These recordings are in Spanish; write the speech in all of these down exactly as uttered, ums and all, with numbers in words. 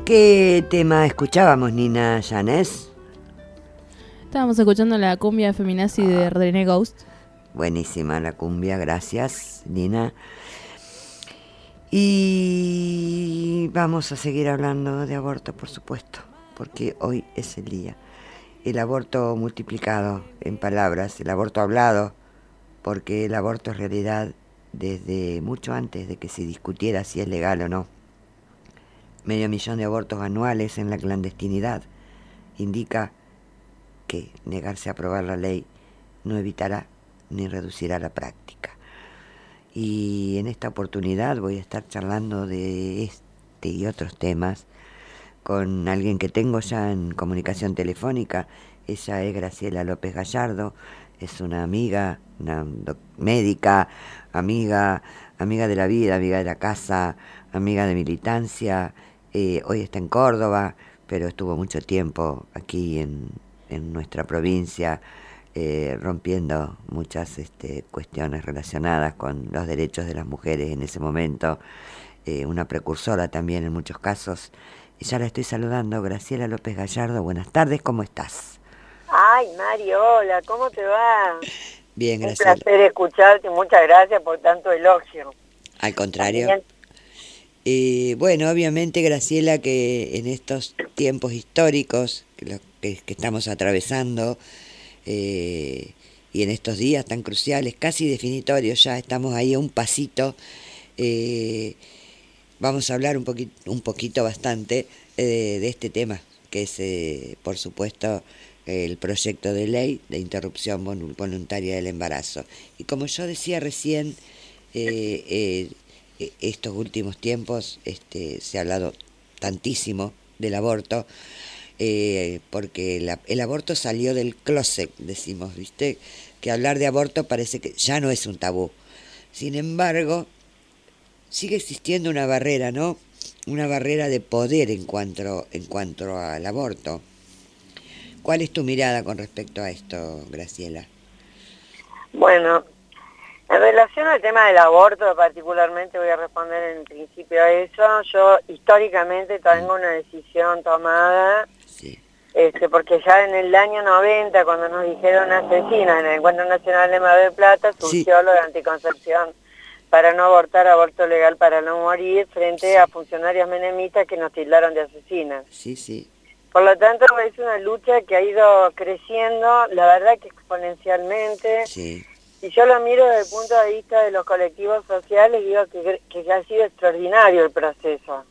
¿Qué tema escuchábamos, Nina Llanes? Estábamos escuchando la cumbia feminazi de René Ghost. Buenísima la cumbia, gracias, Nina. Y vamos a seguir hablando de aborto, por supuesto, porque hoy es el día. El aborto multiplicado en palabras, el aborto hablado, porque el aborto es realidad desde mucho antes de que se discutiera si es legal o no. Medio millón de abortos anuales en la clandestinidad indica que negarse a aprobar la ley no evitará ni reducirá la práctica. Y en esta oportunidad voy a estar charlando de este y otros temas con alguien que tengo ya en comunicación telefónica. Ella es Graciela López Gallardo, es una amiga, una médica, amiga, amiga de la vida, amiga de la casa, amiga de militancia. Eh, hoy está en Córdoba, pero estuvo mucho tiempo aquí en, en nuestra provincia, eh, rompiendo muchas este, cuestiones relacionadas con los derechos de las mujeres en ese momento, eh, una precursora también en muchos casos. Y ya la estoy saludando. Graciela López Gallardo, buenas tardes, ¿cómo estás? Ay, Mari, hola, ¿cómo te va? Bien, Graciela. Un placer escucharte, muchas gracias por tanto elogio. Al contrario. También. Eh, bueno, obviamente, Graciela, que en estos tiempos históricos que, lo, que, que estamos atravesando, eh, y en estos días tan cruciales, casi definitorios, ya estamos ahí a un pasito, eh, vamos a hablar un poquito, un poquito bastante eh, de este tema, que es, eh, por supuesto, el proyecto de ley de interrupción voluntaria del embarazo. Y como yo decía recién, eh, eh, estos últimos tiempos este, se ha hablado tantísimo del aborto, eh, porque la, el aborto salió del closet, decimos, ¿viste? Que hablar de aborto parece que ya no es un tabú. Sin embargo, sigue existiendo una barrera, ¿no? Una barrera de poder en cuanto, en cuanto al aborto. ¿Cuál es tu mirada con respecto a esto, Graciela? Bueno, en relación al tema del aborto, particularmente voy a responder en principio a eso. Yo históricamente tengo una decisión tomada, sí. este, porque ya en el año noventa, cuando nos dijeron asesinas en el Encuentro Nacional de Mar del Plata, surgió sí. lo de anticoncepción para no abortar, aborto legal para no morir, frente sí. a funcionarios menemistas que nos tildaron de asesinas. Sí, sí. Por lo tanto, es una lucha que ha ido creciendo, la verdad que exponencialmente. Sí. Y yo lo miro desde el punto de vista de los colectivos sociales, digo que, que ha sido extraordinario el proceso.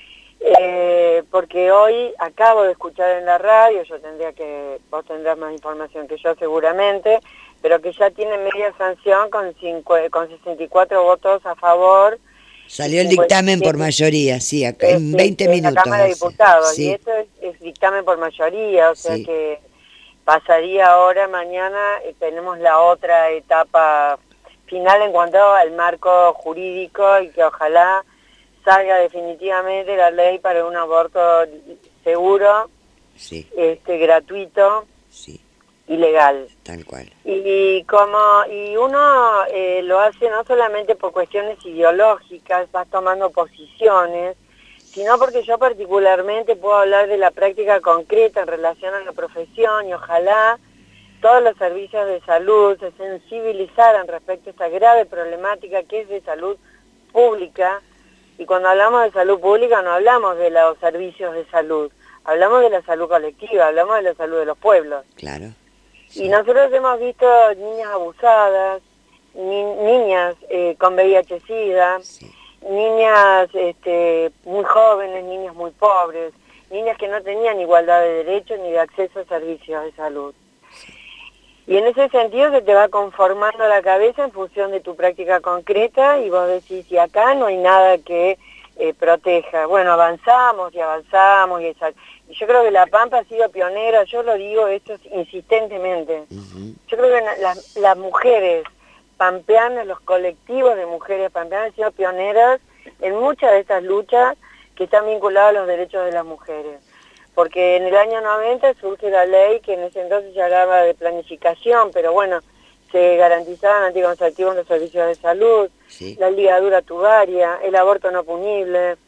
Eh, porque hoy acabo de escuchar en la radio, yo tendría que, vos tendrás más información que yo seguramente, pero que ya tiene media sanción con, cinco, con sesenta y cuatro votos a favor. Salió el dictamen por mayoría, sí, acá, en sí, veinte en minutos. En la Cámara de Diputados, sí. y esto es, es dictamen por mayoría, o sea sí. que pasaría ahora, mañana, eh, tenemos la otra etapa final en cuanto al marco jurídico y que ojalá salga definitivamente la ley para un aborto seguro, sí. este, gratuito sí. y legal. Tal cual. Y como y uno eh, lo hace no solamente por cuestiones ideológicas, vas tomando posiciones, sino porque yo particularmente puedo hablar de la práctica concreta en relación a la profesión y ojalá todos los servicios de salud se sensibilizaran respecto a esta grave problemática que es de salud pública. Y cuando hablamos de salud pública no hablamos de los servicios de salud, hablamos de la salud colectiva, hablamos de la salud de los pueblos. Claro. Sí. Y nosotros hemos visto niñas abusadas, ni, niñas eh, con V I H SIDA, sí. niñas este, muy jóvenes, niñas muy pobres, niñas que no tenían igualdad de derechos ni de acceso a servicios de salud. Sí. Y en ese sentido se te va conformando la cabeza en función de tu práctica concreta y vos decís, y acá no hay nada que eh, proteja. Bueno, avanzamos y avanzamos y, esa, y yo creo que La Pampa ha sido pionera, yo lo digo esto insistentemente. Uh-huh. Yo creo que las, las mujeres pampeanas, los colectivos de mujeres pampeanas han sido pioneras en muchas de estas luchas que están vinculadas a los derechos de las mujeres. Porque en el año noventa surge la ley que en ese entonces se hablaba de planificación, pero bueno, se garantizaban anticonceptivos en los servicios de salud, sí. la ligadura tubaria, el aborto no punible,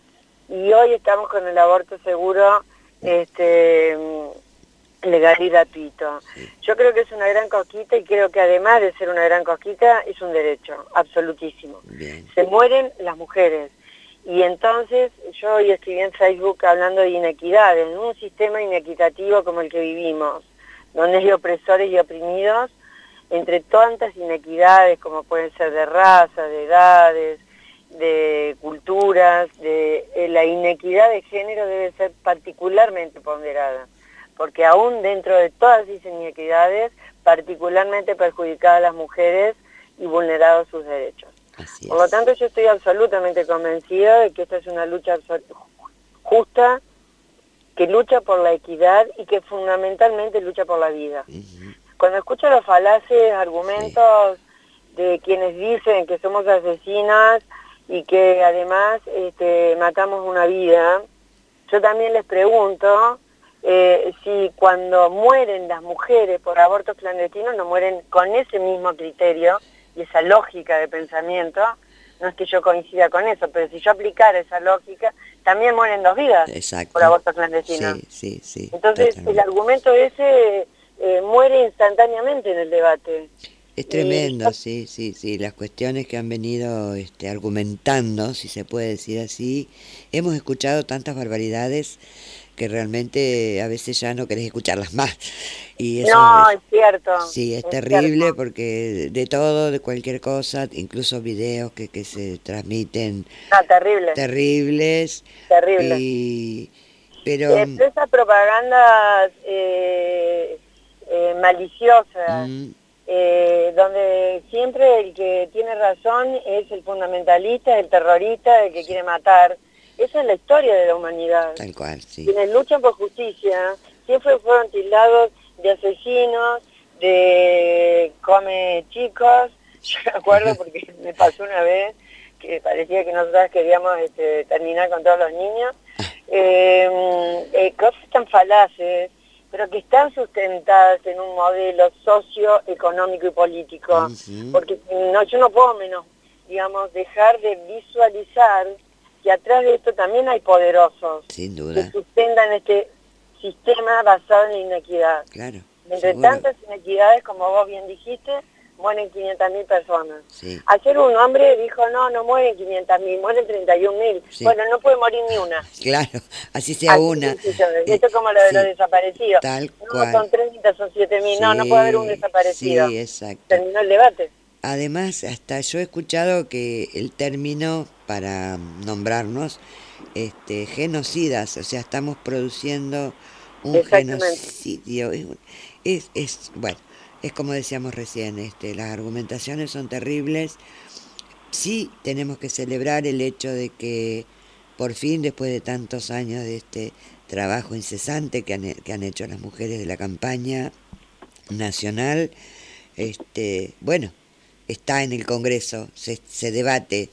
y hoy estamos con el aborto seguro, este, legal y gratuito. Sí. Yo creo que es una gran cosquita, y creo que además de ser una gran cosquita, es un derecho absolutísimo. Bien. Se mueren las mujeres. Y entonces yo hoy escribí en Facebook hablando de inequidades, en un sistema inequitativo como el que vivimos, donde hay opresores y oprimidos, entre tantas inequidades como pueden ser de raza, de edades, de culturas, de eh, la inequidad de género debe ser particularmente ponderada, porque aún dentro de todas esas inequidades, particularmente perjudicadas las mujeres y vulnerados sus derechos. Así Por lo es. tanto, yo estoy absolutamente convencida de que esta es una lucha justa, que lucha por la equidad y que fundamentalmente lucha por la vida. Uh-huh. Cuando escucho los falaces argumentos sí. de quienes dicen que somos asesinas y que además este, matamos una vida, yo también les pregunto eh, si cuando mueren las mujeres por abortos clandestinos no mueren con ese mismo criterio y esa lógica de pensamiento. No es que yo coincida con eso, pero si yo aplicara esa lógica, también mueren dos vidas. Exacto. Por abortos clandestinos. Sí, sí, sí. Entonces Totalmente. el argumento ese eh, muere instantáneamente en el debate. Es tremendo, y... sí, sí, sí. Las cuestiones que han venido este, argumentando, si se puede decir así, hemos escuchado tantas barbaridades que realmente a veces ya no querés escucharlas más. Y eso no, es, es cierto. Sí, es, es terrible cierto. Porque de todo, de cualquier cosa, incluso videos que, que se transmiten Ah, terrible. terribles. Terrible. Y, pero... Eh, esas propagandas eh, eh, maliciosas, Mm, eh, donde siempre el que tiene razón es el fundamentalista, el terrorista, el que quiere matar. Esa es la historia de la humanidad. tal cual, sí. Quienes luchan por justicia siempre fueron tildados de asesinos, de come chicos. Yo me acuerdo porque me pasó una vez que parecía que nosotras queríamos este, terminar con todos los niños. Eh, eh, cosas tan falaces, pero que están sustentadas en un modelo socioeconómico y político. Uh-huh. Porque no, yo no puedo menos, digamos, dejar de visualizar que atrás de esto también hay poderosos Sin duda. que sustentan este sistema basado en la inequidad. Claro. Entre seguro. tantas inequidades, como vos bien dijiste, mueren quinientas mil personas. Sí. Ayer un hombre dijo, no, no mueren quinientas mil, mueren treinta y un mil. Sí. Bueno, no puede morir ni una. Claro, así sea Así una. sencillo. Esto es como lo de sí, los desaparecidos. Tal no, cual. son treinta, son siete mil. Sí, no, no puede haber un desaparecido. Sí, exacto. Terminó el debate. Además, hasta yo he escuchado que el término para nombrarnos este, genocidas, o sea, estamos produciendo un genocidio. Es, es, es, bueno, es como decíamos recién, este, las argumentaciones son terribles. Sí tenemos que celebrar el hecho de que por fin, después de tantos años de este trabajo incesante que han, que han hecho las mujeres de la campaña nacional, este, bueno, está en el Congreso, se, se debate,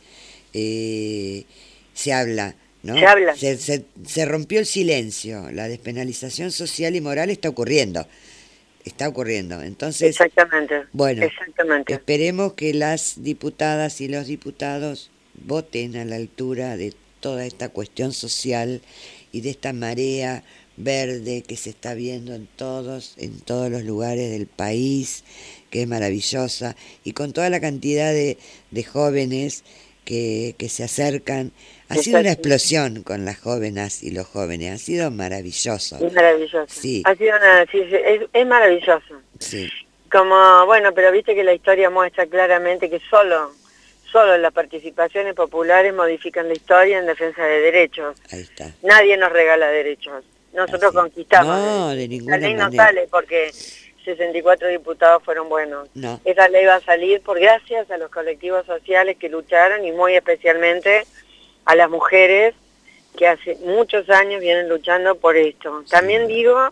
eh, se habla, ¿no? Se habla. Se, se, se rompió el silencio, la despenalización social y moral está ocurriendo, está ocurriendo. Entonces, exactamente. Bueno, exactamente. Esperemos que las diputadas y los diputados voten a la altura de toda esta cuestión social y de esta marea verde que se está viendo en todos, en todos los lugares del país, que es maravillosa, y con toda la cantidad de, de jóvenes que, que se acercan. Ha sido una explosión con las jóvenes y los jóvenes, ha sido maravilloso. Es maravilloso. Sí. Ha sido una, sí, sí, es, es maravilloso. Sí. Como, bueno, pero viste que la historia muestra claramente que solo, solo las participaciones populares modifican la historia en defensa de derechos. Ahí está. Nadie nos regala derechos. Nosotros Así. conquistamos. No, de ninguna La ley manera. no sale porque sesenta y cuatro diputados fueron buenos. No. Esa ley va a salir por gracias a los colectivos sociales que lucharon y muy especialmente a las mujeres que hace muchos años vienen luchando por esto. También Sí. digo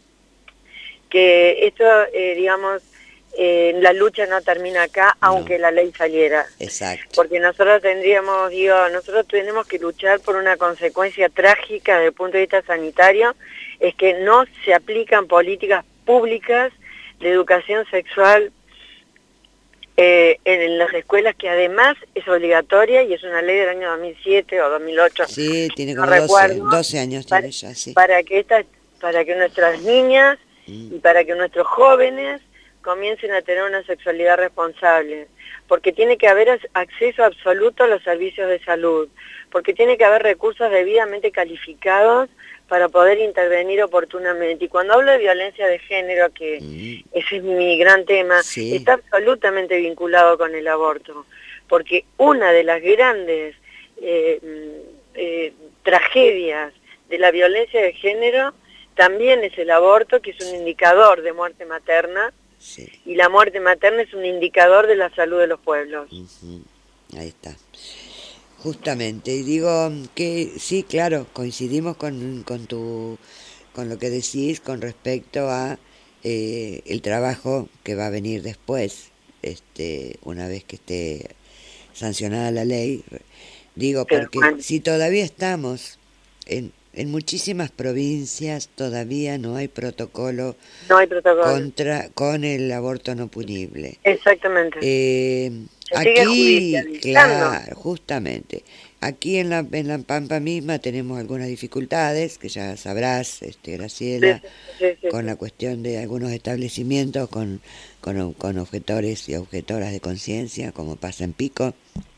que esto, eh, digamos, eh, la lucha no termina acá, No. aunque la ley saliera. Exacto. Porque nosotros tendríamos, digo, nosotros tenemos que luchar por una consecuencia trágica desde el punto de vista sanitario, es que no se aplican políticas públicas de educación sexual eh, en las escuelas, que además es obligatoria y es una ley del año dos mil siete o dos mil ocho. Sí, tiene no como doce, recuerdo, doce años para, tiene ya, sí. Para que, esta, para que nuestras niñas mm. y para que nuestros jóvenes comiencen a tener una sexualidad responsable, porque tiene que haber acceso absoluto a los servicios de salud, porque tiene que haber recursos debidamente calificados para poder intervenir oportunamente. Y cuando hablo de violencia de género, que mm. ese es mi gran tema, sí. está absolutamente vinculado con el aborto, porque una de las grandes eh, eh, tragedias de la violencia de género también es el aborto, que es un indicador de muerte materna, sí. y la muerte materna es un indicador de la salud de los pueblos. Uh-huh. Ahí está. Justamente, y digo que sí, claro, coincidimos con, con, tu, con lo que decís con respecto a eh, el trabajo que va a venir después, este, una vez que esté sancionada la ley. Digo, porque bueno, si todavía estamos en, en muchísimas provincias, todavía no hay protocolo, no hay protocolo contra con el aborto no punible. Exactamente. Eh, aquí, claro, justamente, aquí en la, en la Pampa misma tenemos algunas dificultades, que ya sabrás, este, Graciela, sí, sí, sí, con sí. la cuestión de algunos establecimientos con, con, con objetores y objetoras de conciencia, como pasa en Pico.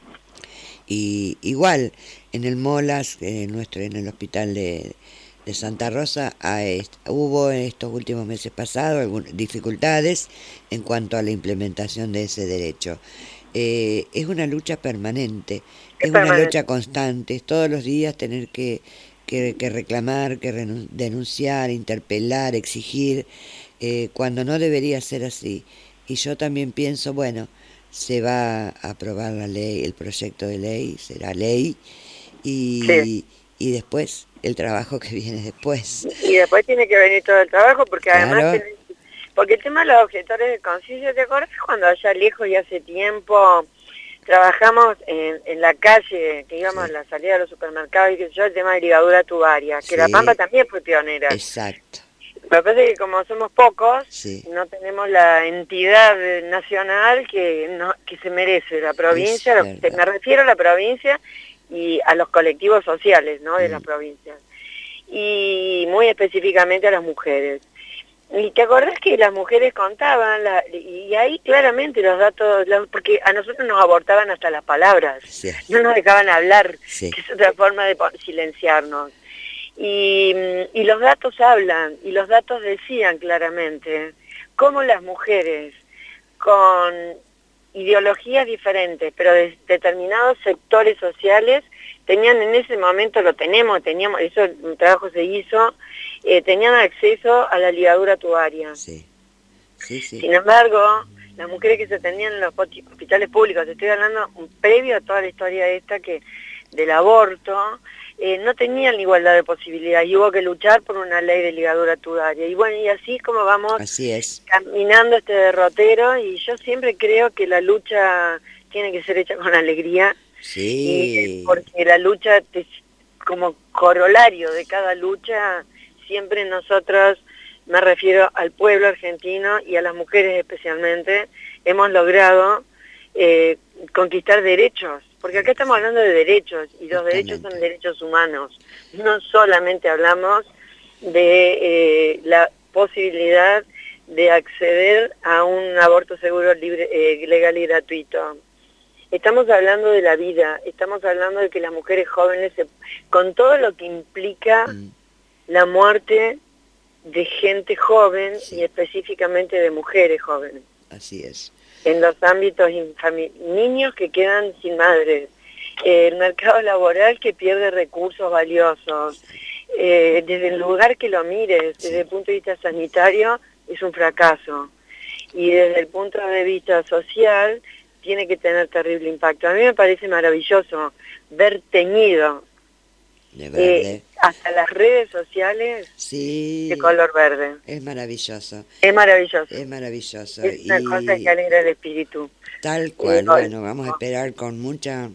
Y igual, en el Molas, en, nuestro, en el hospital de, de Santa Rosa, hay, hubo en estos últimos meses pasados algunas dificultades en cuanto a la implementación de ese derecho. Eh, es una lucha permanente, es, es permanente. Una lucha constante, es todos los días tener que, que, que reclamar, que denunciar, interpelar, exigir, eh, cuando no debería ser así. Y yo también pienso, bueno, se va a aprobar la ley, el proyecto de ley, será ley, y, sí. y después el trabajo que viene después. Y después tiene que venir todo el trabajo, porque claro. además, tenés, porque el tema de los objetores de conciencia, ¿te acuerdas cuando allá lejos y hace tiempo trabajamos en, en la calle, que íbamos sí. a la salida de los supermercados, y que yo, el tema de ligadura tubaria, que sí. La Pampa también fue pionera. Exacto. Me parece que como somos pocos, sí. no tenemos la entidad nacional que no, que se merece la provincia, lo, me refiero a la provincia y a los colectivos sociales, ¿no? de mm. las provincias, y muy específicamente a las mujeres. Y te acordás que las mujeres contaban, la, y ahí claramente los datos, los, porque a nosotros nos abortaban hasta las palabras, sí. no nos dejaban hablar, sí. que es otra forma de silenciarnos. Y, y los datos hablan, y los datos decían claramente cómo las mujeres con ideologías diferentes, pero de determinados sectores sociales, tenían en ese momento, lo tenemos, teníamos, eso el trabajo se hizo, eh, tenían acceso a la ligadura tubaria. Sí. Sí, sí. Sin embargo, las mujeres que se atendían en los hospitales públicos, te estoy hablando previo a toda la historia esta que del aborto, eh, no tenían igualdad de posibilidades y hubo que luchar por una ley de ligadura tubaria. Y bueno, y así es como vamos así es. caminando este derrotero, y yo siempre creo que la lucha tiene que ser hecha con alegría. Sí. Y, porque la lucha, te, como corolario de cada lucha, siempre nosotros, me refiero al pueblo argentino y a las mujeres especialmente, hemos logrado eh, conquistar derechos, porque acá estamos hablando de derechos, y los derechos son derechos humanos. No solamente hablamos de eh, la posibilidad de acceder a un aborto seguro, libre, eh, legal y gratuito. Estamos hablando de la vida, estamos hablando de que las mujeres jóvenes, se, con todo lo que implica mm. la muerte de gente joven, sí. y específicamente de mujeres jóvenes. Así es. En los ámbitos, niños que quedan sin madres, eh, el mercado laboral que pierde recursos valiosos, eh, desde el lugar que lo mires, desde el punto de vista sanitario, es un fracaso. Y desde el punto de vista social, tiene que tener terrible impacto. A mí me parece maravilloso ver teñido de verde. Eh, hasta las redes sociales, sí, de color verde. Es maravilloso. Es maravilloso. Es maravilloso. Es una y... cosa que alegra el espíritu. Tal cual. Y bueno, vamos a esperar con mucha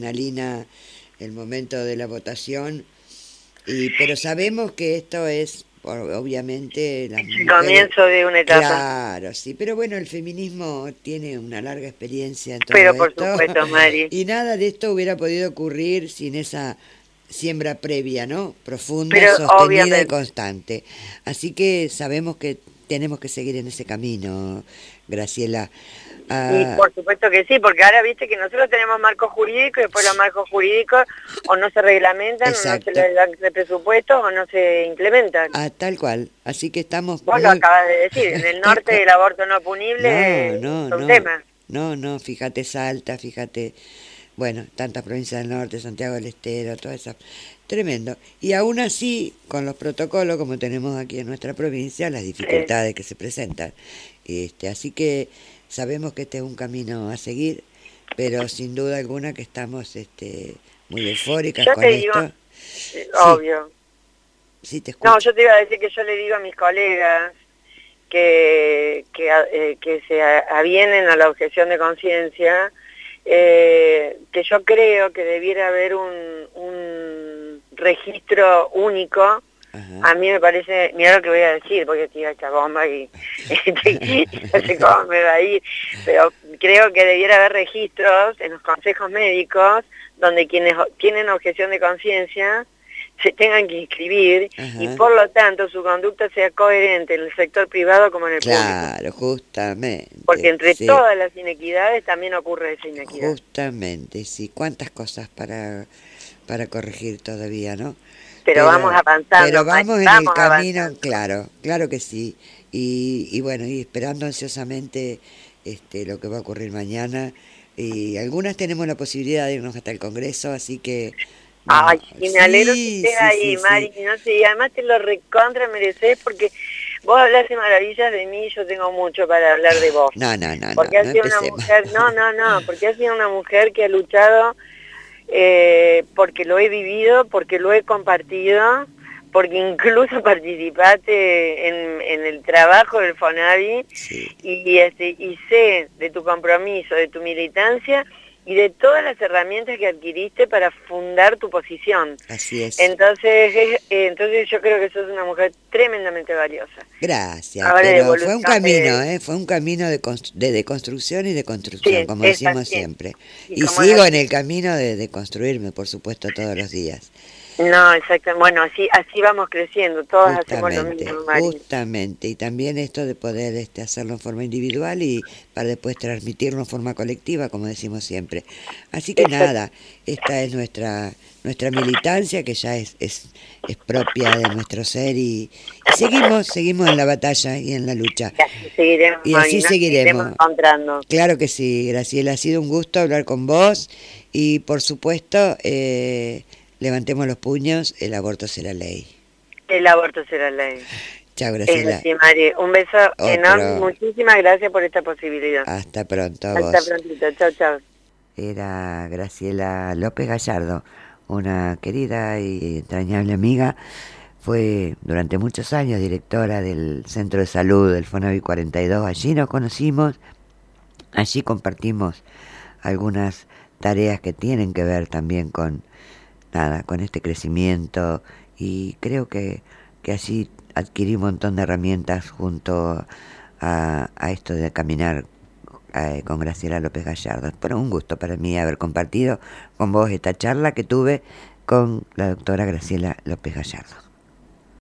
adrenalina el momento de la votación. Y, pero sabemos que esto es por, obviamente las el mujeres, comienzo de una etapa. Claro, sí, pero bueno, el feminismo tiene una larga experiencia en todo Pero por esto. supuesto, Mari. Y nada de esto hubiera podido ocurrir sin esa siembra previa, ¿no? Profunda, Pero, sostenida obviamente. y constante. Así que sabemos que tenemos que seguir en ese camino, Graciela. Y Ah, por supuesto que sí, porque ahora viste que nosotros tenemos marcos jurídicos y después los marcos jurídicos o no se reglamentan, Exacto. o no se le dan de presupuesto o no se implementan. ah, tal cual. Así que estamos Vos muy... lo acabas de decir, en el Tal norte cual. el aborto no punible No, es no, un no. tema. No, no, fíjate Salta, fíjate, bueno, tantas provincias del norte, Santiago del Estero, todas esas. Tremendo. Y aún así, con los protocolos, como tenemos aquí en nuestra provincia, las dificultades que se presentan. Este, así que sabemos que este es un camino a seguir, pero sin duda alguna que estamos este, muy eufóricas Yo con te digo, esto. eh, obvio. Sí, te escucho. No, yo te iba a decir que yo le digo a mis colegas que, que, eh, que se avienen a la objeción de conciencia, eh, que yo creo que debiera haber un, un registro único. Ajá. A mí me parece, mira lo que voy a decir, porque tira esta bomba y, y no sé cómo me va a ir, pero creo que debiera haber registros en los consejos médicos donde quienes tienen objeción de conciencia se tengan que inscribir. Ajá. Y por lo tanto su conducta sea coherente en el sector privado como en el claro, público. Claro, justamente. Porque entre sí. todas las inequidades también ocurre esa inequidad. Justamente, sí. Cuántas cosas para, para corregir todavía, ¿no? Pero, pero vamos avanzando. Pero vamos en vamos el camino, avanzando. claro, claro que sí. Y, y bueno, y esperando ansiosamente este, lo que va a ocurrir mañana. Y algunas tenemos la posibilidad de irnos hasta el Congreso, así que... Bueno, ay, sí, me alegro sí, que estés sí, ahí, sí, Mari, sí. No sé, y además te lo recontra mereces porque vos hablas de maravillas de mí y yo tengo mucho para hablar de vos. No, no, no, porque no, has no sido empecemos. una mujer, no, no, no, porque has sido una mujer que ha luchado eh, porque lo he vivido, porque lo he compartido, porque incluso participaste en, en el trabajo del FONAVI sí. y, este, y sé de tu compromiso, de tu militancia y de todas las herramientas que adquiriste para fundar tu posición. Así es. Entonces, eh, entonces yo creo que sos una mujer tremendamente valiosa. Gracias, Ahora pero fue un camino, de... ¿eh? Fue un camino de, de deconstrucción y de construcción, sí, como decimos así. siempre. Y, y sigo en el camino de, de construirme, por supuesto, todos los días. No, exacto. Bueno, así así vamos creciendo, todas hacemos lo mismo, Mari. Justamente, y también esto de poder este, hacerlo en forma individual y para después transmitirlo en forma colectiva, como decimos siempre. Así que exacto. Nada, esta es nuestra nuestra militancia, que ya es, es, es propia de nuestro ser, y, y seguimos, seguimos en la batalla y en la lucha. Y así seguiremos, y así Mari, seguiremos. Nos encontrando. Claro que sí, Graciela, ha sido un gusto hablar con vos, y por supuesto... Eh, levantemos los puños, el aborto será ley. El aborto será ley. Chao, Graciela. Sí, Mari. Un beso Otro. enorme. Muchísimas gracias por esta posibilidad. Hasta pronto. A Hasta vos. prontito. Chao, chao. Era Graciela López Gallardo, una querida y entrañable amiga. Fue durante muchos años directora del Centro de Salud del FONAVI cuarenta y dos. Allí nos conocimos, allí compartimos algunas tareas que tienen que ver también con nada, con este crecimiento, y creo que, que allí adquirí un montón de herramientas junto a, a esto de caminar eh, con Graciela López Gallardo. Pero un gusto para mí haber compartido con vos esta charla que tuve con la doctora Graciela López Gallardo.